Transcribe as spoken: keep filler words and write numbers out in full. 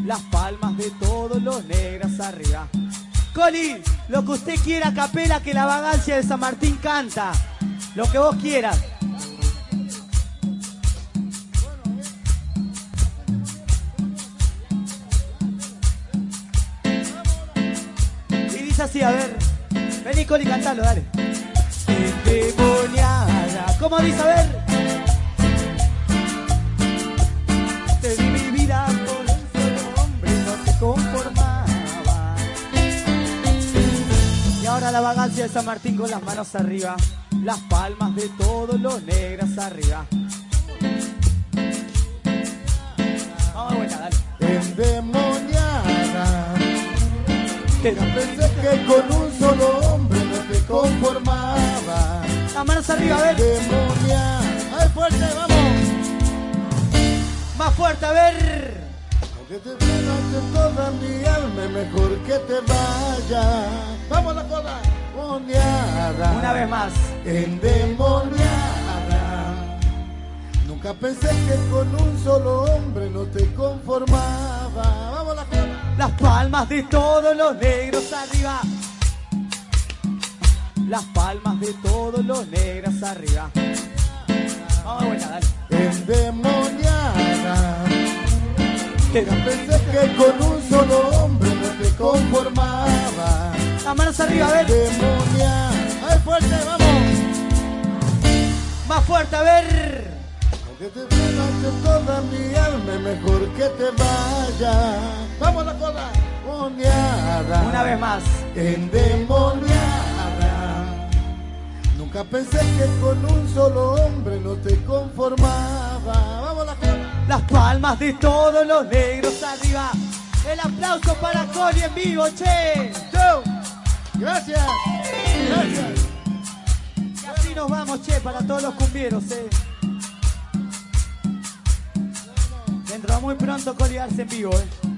Las palmas de todos los negros arriba. Coli, lo que usted quiera a capela, que la vagancia de San Martín canta. Lo que vos quieras. Y dice así, a ver. Vení, Coli, cantalo, dale. Endemoniada. ¿Cómo dice? A ver. Te di mi vida por un solo hombre, no te conformaba. Y ahora la vagancia de San Martín con las manos arriba. Las palmas de todos los negros arriba. Vamos de vuelta, dale. Endemoniada. Que no pensé que con un solo hombre no te conformaba. Las manos arriba, a ver. Endemoniada. ¡Ay, fuerte, vamos! Más fuerte, a ver. Aunque te penas de toda mi alma, es mejor que te vayas. ¡Vamos la cola! Endemoniada. Una vez más. Endemoniada. Nunca pensé que con un solo hombre no te conformaba. ¡Vamos la cola! Las palmas de todos los negros arriba. Las palmas de todos los negros arriba. Vamos de vuelta, dale. Endemoniada. Que no pensé que con un solo hombre no te conformaba. Las manos arriba, a ver. Endemoniada. ¡Ay, fuerte, vamos! Más fuerte, a ver. Aunque te penas de toda mi alma, es mejor que te vayas. ¡Vamos la cola! Endemoniada. Una vez más. Endemoniada. Nunca pensé que con un solo hombre no te conformaba. ¡Vamos la cola! Las palmas de todos los negros arriba. El aplauso para Coli en vivo, che. ¡Chau! Gracias. Gracias. Y así nos vamos, che, para todos los cumbieros, eh. Dentro de muy pronto Coli Arce en vivo, eh.